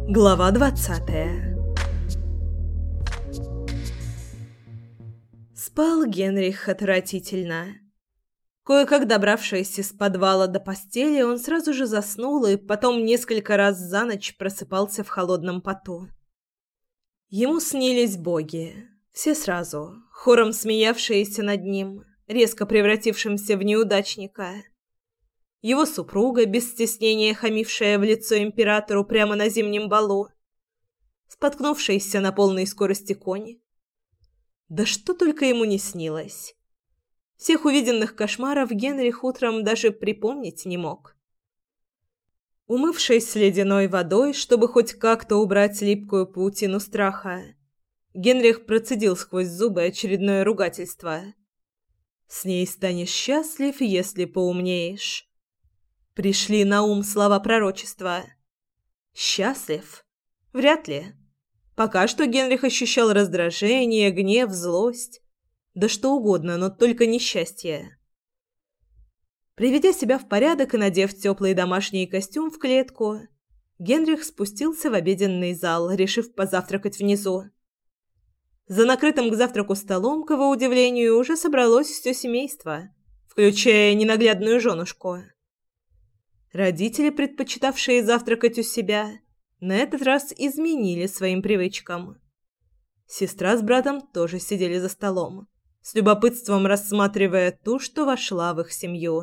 Глава 20. Спал Генрих отвратительно. Кое-как добравшись из подвала до постели, он сразу же заснул и потом несколько раз за ночь просыпался в холодном поту. Ему снились боги, все сразу, хором смеявшиеся над ним, резко превратившимся в неудачника. Его супруга, без стеснения хамившая в лицо императору прямо на зимнем балу, споткнувшийся на полной скорости конь. Да что только ему не снилось. Всех увиденных кошмаров Генрих утром даже припомнить не мог. Умывшись ледяной водой, чтобы хоть как-то убрать липкую паутину страха, Генрих процедил сквозь зубы очередное ругательство. «С ней станешь счастлив, если поумнеешь». Пришли на ум слова пророчества. Счастлив? Вряд ли. Пока что Генрих ощущал раздражение, гнев, злость. Да что угодно, но только несчастье. Приведя себя в порядок и надев теплый домашний костюм в клетку, Генрих спустился в обеденный зал, решив позавтракать внизу. За накрытым к завтраку столом, к его удивлению, уже собралось все семейство, включая ненаглядную женушку. Родители, предпочитавшие завтракать у себя, на этот раз изменили своим привычкам. Сестра с братом тоже сидели за столом, с любопытством рассматривая ту, что вошла в их семью.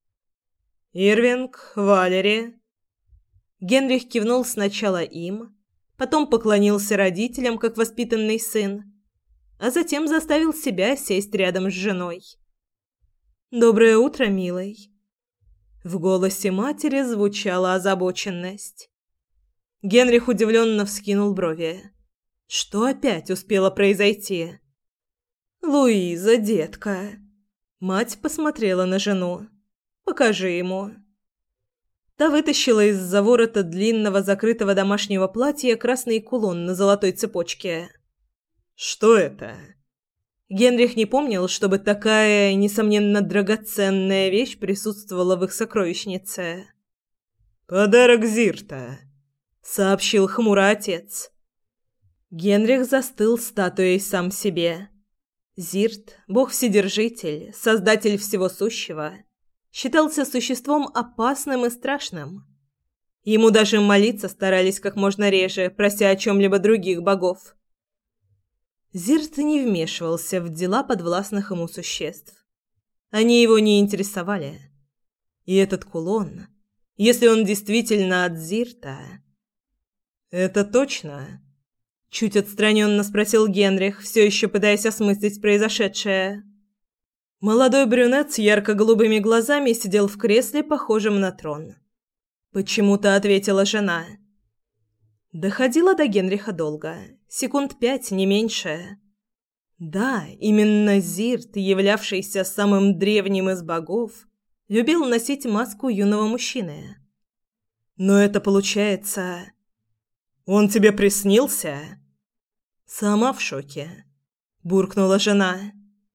«Ирвинг, Валери». Генрих кивнул сначала им, потом поклонился родителям, как воспитанный сын, а затем заставил себя сесть рядом с женой. «Доброе утро, милый». В голосе матери звучала озабоченность. Генрих удивленно вскинул брови. Что опять успело произойти? «Луиза, детка!» Мать посмотрела на жену. «Покажи ему». Та вытащила из-за ворота длинного закрытого домашнего платья красный кулон на золотой цепочке. «Что это?» Генрих не помнил, чтобы такая, несомненно, драгоценная вещь присутствовала в их сокровищнице. «Подарок Зирта», — сообщил хмуро отец. Генрих застыл статуей сам себе. Зирт, бог-вседержитель, создатель всего сущего, считался существом опасным и страшным. Ему даже молиться старались как можно реже, прося о чем-либо других богов. Зирт не вмешивался в дела подвластных ему существ. Они его не интересовали. И этот кулон, если он действительно от Зирта... «Это точно?» — чуть отстраненно спросил Генрих, все еще пытаясь осмыслить произошедшее. Молодой брюнет с ярко-голубыми глазами сидел в кресле, похожем на трон. Почему-то ответила жена. Доходила до Генриха долго. Секунд 5, не меньше. Да, именно Зирт, являвшийся самым древним из богов, любил носить маску юного мужчины. Но это получается... «Он тебе приснился?» «Сама в шоке», — буркнула жена.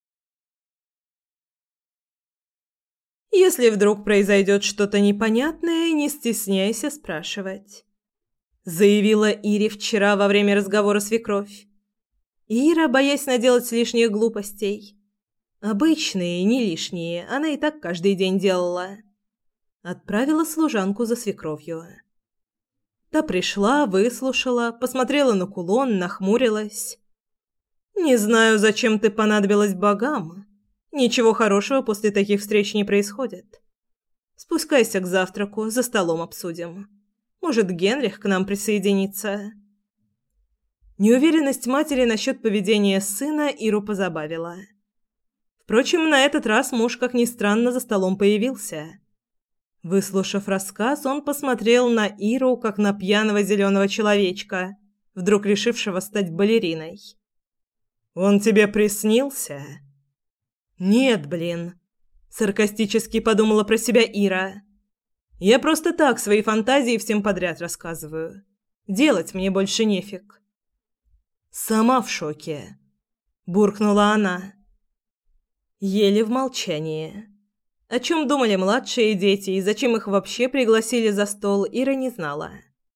«Если вдруг произойдет что-то непонятное, не стесняйся спрашивать», — заявила Ире вчера во время разговора свекровь. Ира, боясь наделать лишних глупостей. Обычные, не лишние, она и так каждый день делала. Отправила служанку за свекровью. Та пришла, выслушала, посмотрела на кулон, нахмурилась. «Не знаю, зачем ты понадобилась богам. Ничего хорошего после таких встреч не происходит. Спускайся к завтраку, за столом обсудим. Может, Генрих к нам присоединится». Неуверенность матери насчет поведения сына Иру позабавила. Впрочем, на этот раз муж, как ни странно, за столом появился. Выслушав рассказ, он посмотрел на Иру, как на пьяного зеленого человечка, вдруг решившего стать балериной. «Он тебе приснился?» «Нет, блин», — саркастически подумала про себя Ира. «Я просто так свои фантазии всем подряд рассказываю. Делать мне больше нефиг». «Сама в шоке», — буркнула она. Ели в молчании. О чем думали младшие дети и зачем их вообще пригласили за стол, Ира не знала.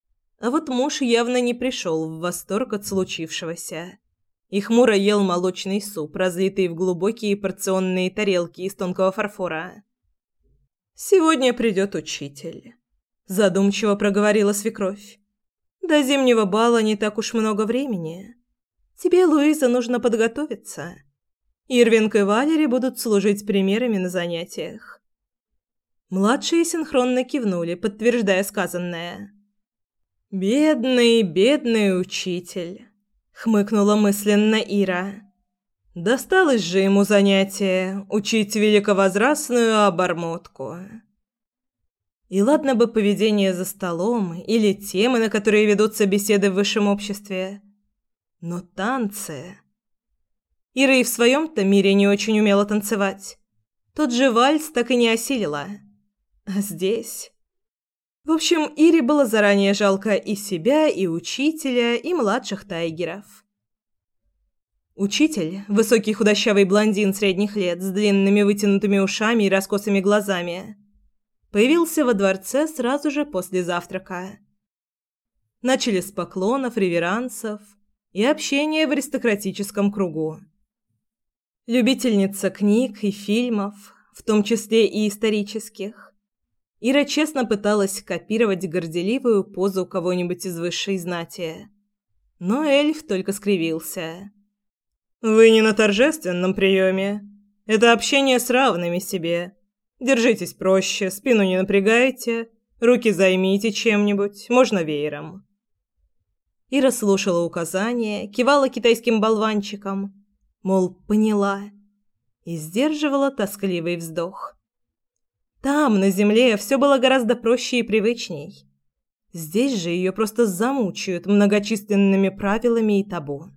А вот муж явно не пришел в восторг от случившегося и хмуро ел молочный суп, разлитый в глубокие порционные тарелки из тонкого фарфора. «Сегодня придет учитель», – задумчиво проговорила свекровь. «До зимнего бала не так уж много времени. Тебе, Луиза, нужно подготовиться. Ирвинг и Валери будут служить примерами на занятиях». Младшие синхронно кивнули, подтверждая сказанное. «Бедный, бедный учитель», — хмыкнула мысленно Ира. «Досталось же ему занятие учить великовозрастную обормотку». И ладно бы поведение за столом или темы, на которые ведутся беседы в высшем обществе. Но танцы... Ира и в своем-то мире не очень умела танцевать. Тот же вальс так и не осилила. А здесь... В общем, Ире было заранее жалко и себя, и учителя, и младших тайгеров. Учитель, высокий худощавый блондин средних лет с длинными вытянутыми ушами и раскосыми глазами, появился во дворце сразу же после завтрака. Начали с поклонов, реверансов и общения в аристократическом кругу. Любительница книг и фильмов, в том числе и исторических, Ира честно пыталась копировать горделивую позу кого-нибудь из высшей знати. Но эльф только скривился. «Вы не на торжественном приеме. Это общение с равными себе. Держитесь проще, спину не напрягайте, руки займите чем-нибудь, можно веером». Ира слушала указания, кивала китайским болванчикам, мол, поняла, и сдерживала тоскливый вздох. Там, на земле, все было гораздо проще и привычней. Здесь же ее просто замучают многочисленными правилами и табу.